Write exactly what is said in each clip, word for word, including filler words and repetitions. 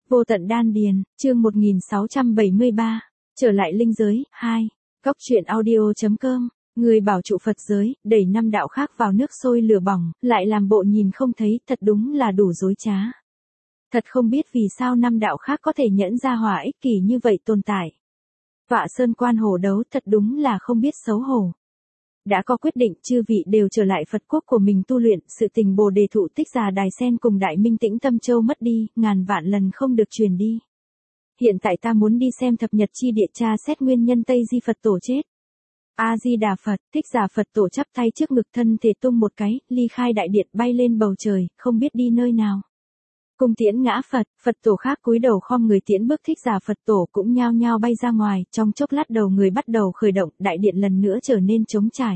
Vô tận đan điền, chương một nghìn sáu trăm bảy mươi ba, trở lại linh giới, hai, Góc truyện audio.com, người bảo trụ Phật giới, đẩy năm đạo khác vào nước sôi lửa bỏng, lại làm bộ nhìn không thấy, thật đúng là đủ dối trá. Thật không biết vì sao năm đạo khác có thể nhẫn ra hỏa ích kỷ như vậy tồn tại. Tọa sơn quan hổ đấu thật đúng là không biết xấu hổ. Đã có quyết định chư vị đều trở lại Phật quốc của mình tu luyện, sự tình Bồ Đề thụ Tích Già Đài Sen cùng Đại Minh Tĩnh Tâm Châu mất đi, ngàn vạn lần không được truyền đi. Hiện tại ta muốn đi xem thập nhật chi địa tra xét nguyên nhân Tây Di Phật tổ chết. A Di Đà Phật, Thích Giả Phật tổ chắp tay trước ngực, thân thể tung một cái, ly khai đại điện bay lên bầu trời, không biết đi nơi nào. Cung tiễn ngã Phật, Phật tổ khác cúi đầu khom người tiễn bước Thích Giả Phật tổ cũng nhao nhao bay ra ngoài, trong chốc lát đầu người bắt đầu khởi động, đại điện lần nữa trở nên trống trải.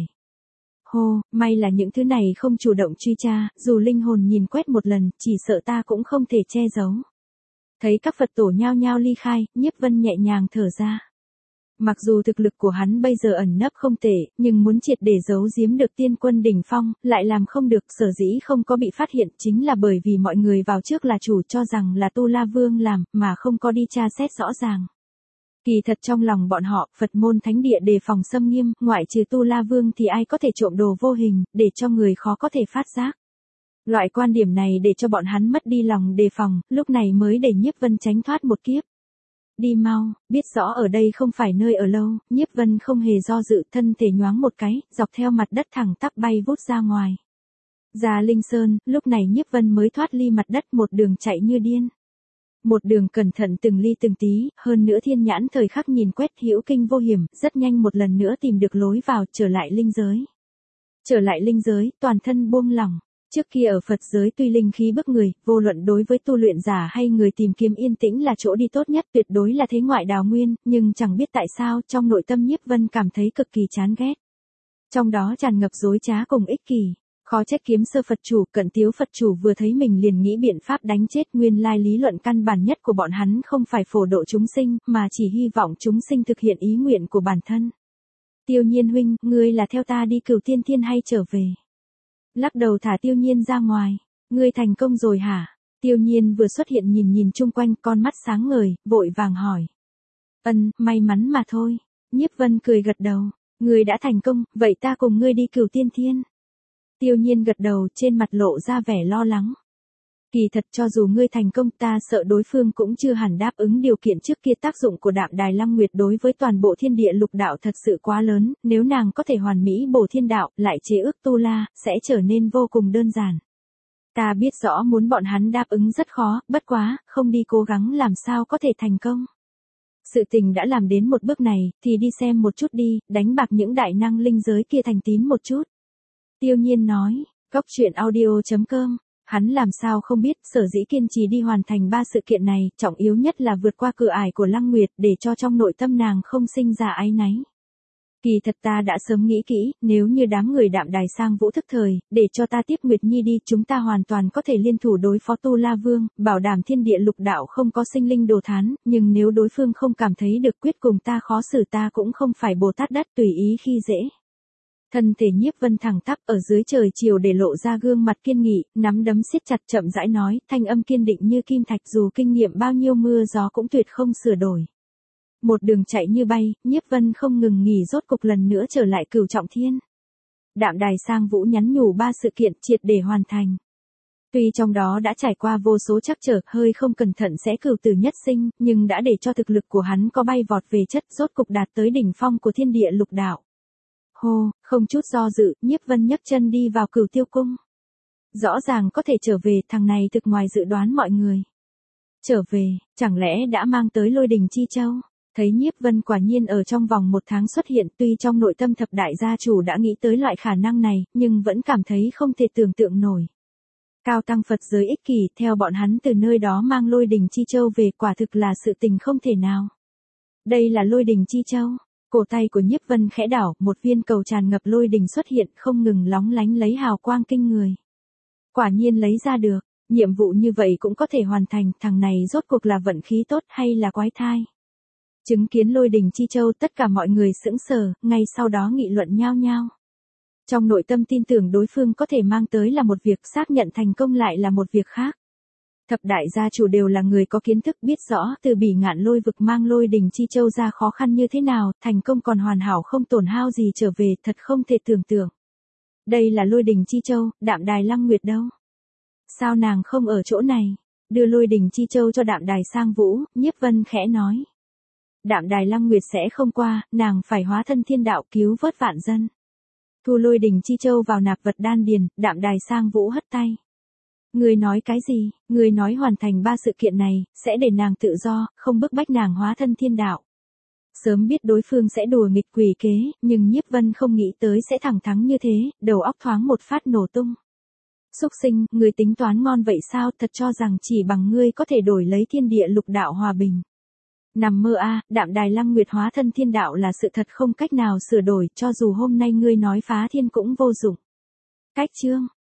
Hô, may là những thứ này không chủ động truy tra, dù linh hồn nhìn quét một lần, chỉ sợ ta cũng không thể che giấu. Thấy các Phật tổ nhao nhao ly khai, Nhiếp Vân nhẹ nhàng thở ra. Mặc dù thực lực của hắn bây giờ ẩn nấp không tệ, nhưng muốn triệt để giấu giếm được tiên quân đỉnh phong, lại làm không được, sở dĩ không có bị phát hiện chính là bởi vì mọi người vào trước là chủ cho rằng là Tu La Vương làm, mà không có đi tra xét rõ ràng. Kỳ thật trong lòng bọn họ, Phật môn thánh địa đề phòng xâm nghiêm, ngoại trừ Tu La Vương thì ai có thể trộm đồ vô hình, để cho người khó có thể phát giác. Loại quan điểm này để cho bọn hắn mất đi lòng đề phòng, lúc này mới để Nhiếp Vân tránh thoát một kiếp. Đi mau, biết rõ ở đây không phải nơi ở lâu, Nhiếp Vân không hề do dự, thân thể nhoáng một cái, dọc theo mặt đất thẳng tắp bay vút ra ngoài. Ra Linh Sơn, lúc này Nhiếp Vân mới thoát ly mặt đất, một đường chạy như điên. Một đường cẩn thận từng ly từng tí, hơn nữa thiên nhãn thời khắc nhìn quét hữu kinh vô hiểm, rất nhanh một lần nữa tìm được lối vào, trở lại linh giới. Trở lại linh giới, toàn thân buông lỏng. Trước kia ở Phật giới tuy linh khí bức người, vô luận đối với tu luyện giả hay người tìm kiếm yên tĩnh là chỗ đi tốt nhất, tuyệt đối là thế ngoại đào nguyên, nhưng chẳng biết tại sao trong nội tâm Nhiếp Vân cảm thấy cực kỳ chán ghét. Trong đó tràn ngập dối trá cùng ích kỷ, khó trách Kiếm Sơ Phật chủ, Cận Tiếu Phật chủ vừa thấy mình liền nghĩ biện pháp đánh chết, nguyên lai lý luận căn bản nhất của bọn hắn không phải phổ độ chúng sinh, mà chỉ hy vọng chúng sinh thực hiện ý nguyện của bản thân. Tiêu Nhiên huynh, ngươi là theo ta đi Cửu Tiên Thiên hay trở về? Lắc đầu thả Tiêu Nhiên ra ngoài. Ngươi thành công rồi hả? Tiêu Nhiên vừa xuất hiện nhìn nhìn chung quanh, con mắt sáng ngời, vội vàng hỏi. Ân, may mắn mà thôi. Nhiếp Vân cười gật đầu. Ngươi đã thành công, vậy ta cùng ngươi đi Cửu Tiên Thiên. Tiêu Nhiên gật đầu, trên mặt lộ ra vẻ lo lắng. Kỳ thật cho dù ngươi thành công, ta sợ đối phương cũng chưa hẳn đáp ứng điều kiện trước kia. Tác dụng của Đạm Đài Lăng Nguyệt đối với toàn bộ thiên địa lục đạo thật sự quá lớn, nếu nàng có thể hoàn mỹ bổ thiên đạo, lại chế ước Tu La, sẽ trở nên vô cùng đơn giản. Ta biết rõ muốn bọn hắn đáp ứng rất khó, bất quá, không đi cố gắng làm sao có thể thành công. Sự tình đã làm đến một bước này, thì đi xem một chút đi, đánh bạc những đại năng linh giới kia thành tín một chút. Tiêu Nhiên nói, Góc truyện audio.com. Hắn làm sao không biết, sở dĩ kiên trì đi hoàn thành ba sự kiện này, trọng yếu nhất là vượt qua cửa ải của Lăng Nguyệt, để cho trong nội tâm nàng không sinh ra áy náy. Kỳ thật ta đã sớm nghĩ kỹ, nếu như đám người Đạm Đài sang vũ thức thời, để cho ta tiếp Nguyệt Nhi đi, chúng ta hoàn toàn có thể liên thủ đối phó Tu La Vương, bảo đảm thiên địa lục đạo không có sinh linh đồ thán, nhưng nếu đối phương không cảm thấy được quyết cùng ta khó xử, ta cũng không phải Bồ Tát đất tùy ý khi dễ. Thân thể Nhiếp Vân thẳng tắp ở dưới trời chiều để lộ ra gương mặt kiên nghị, nắm đấm siết chặt, chậm rãi nói, thanh âm kiên định như kim thạch, dù kinh nghiệm bao nhiêu mưa gió cũng tuyệt không sửa đổi. Một đường chạy như bay, Nhiếp Vân không ngừng nghỉ, rốt cục lần nữa trở lại Cửu Trọng Thiên. Đạm Đài sang vũ nhắn nhủ ba sự kiện triệt để hoàn thành. Tuy trong đó đã trải qua vô số trắc trở, hơi không cẩn thận sẽ cửu tử nhất sinh, nhưng đã để cho thực lực của hắn có bay vọt về chất, rốt cục đạt tới đỉnh phong của thiên địa lục đạo. Hô, không chút do dự, Nhiếp Vân nhấc chân đi vào Cửu Tiêu Cung. Rõ ràng có thể trở về, thằng này thực ngoài dự đoán mọi người. Trở về, chẳng lẽ đã mang tới Lôi Đình Chi Châu? Thấy Nhiếp Vân quả nhiên ở trong vòng một tháng xuất hiện, tuy trong nội tâm thập đại gia chủ đã nghĩ tới loại khả năng này, nhưng vẫn cảm thấy không thể tưởng tượng nổi. Cao tăng Phật giới ích kỷ, theo bọn hắn từ nơi đó mang Lôi Đình Chi Châu về, quả thực là sự tình không thể nào. Đây là Lôi Đình Chi Châu. Cổ tay của Nhiếp Vân khẽ đảo, một viên cầu tràn ngập lôi đình xuất hiện, không ngừng lóng lánh lấy hào quang kinh người. Quả nhiên lấy ra được, nhiệm vụ như vậy cũng có thể hoàn thành, thằng này rốt cuộc là vận khí tốt hay là quái thai. Chứng kiến Lôi Đình Chi Châu, tất cả mọi người sững sờ, ngay sau đó nghị luận nhao nhao. Trong nội tâm tin tưởng đối phương có thể mang tới là một việc, xác nhận thành công lại là một việc khác. Thập đại gia chủ đều là người có kiến thức biết rõ từ Bỉ Ngạn lôi vực mang lôi đình chi châu ra khó khăn như thế nào, thành công còn hoàn hảo không tổn hao gì trở về, thật không thể tưởng tượng. Đây là lôi đình chi châu, Đạm Đài Lăng Nguyệt đâu? Sao nàng không ở chỗ này? Đưa lôi đình chi châu cho Đạm Đài Sang Vũ, Nhiếp Vân khẽ nói. Đạm Đài Lăng Nguyệt sẽ không qua, nàng phải hóa thân thiên đạo cứu vớt vạn dân. Thu lôi đình chi châu vào nạp vật đan điền, Đạm Đài Sang Vũ hất tay. Người nói cái gì? Người nói hoàn thành ba sự kiện này, sẽ để nàng tự do, không bức bách nàng hóa thân thiên đạo. Sớm biết đối phương sẽ đùa nghịch quỷ kế, nhưng Nhiếp Vân không nghĩ tới sẽ thẳng thắn như thế, đầu óc thoáng một phát nổ tung. Xúc sinh, người tính toán ngon vậy sao, thật cho rằng chỉ bằng ngươi có thể đổi lấy thiên địa lục đạo hòa bình. Nằm mơ a, à, Đạm Đài Lăng Nguyệt hóa thân thiên đạo là sự thật không cách nào sửa đổi, cho dù hôm nay ngươi nói phá thiên cũng vô dụng. Cách chương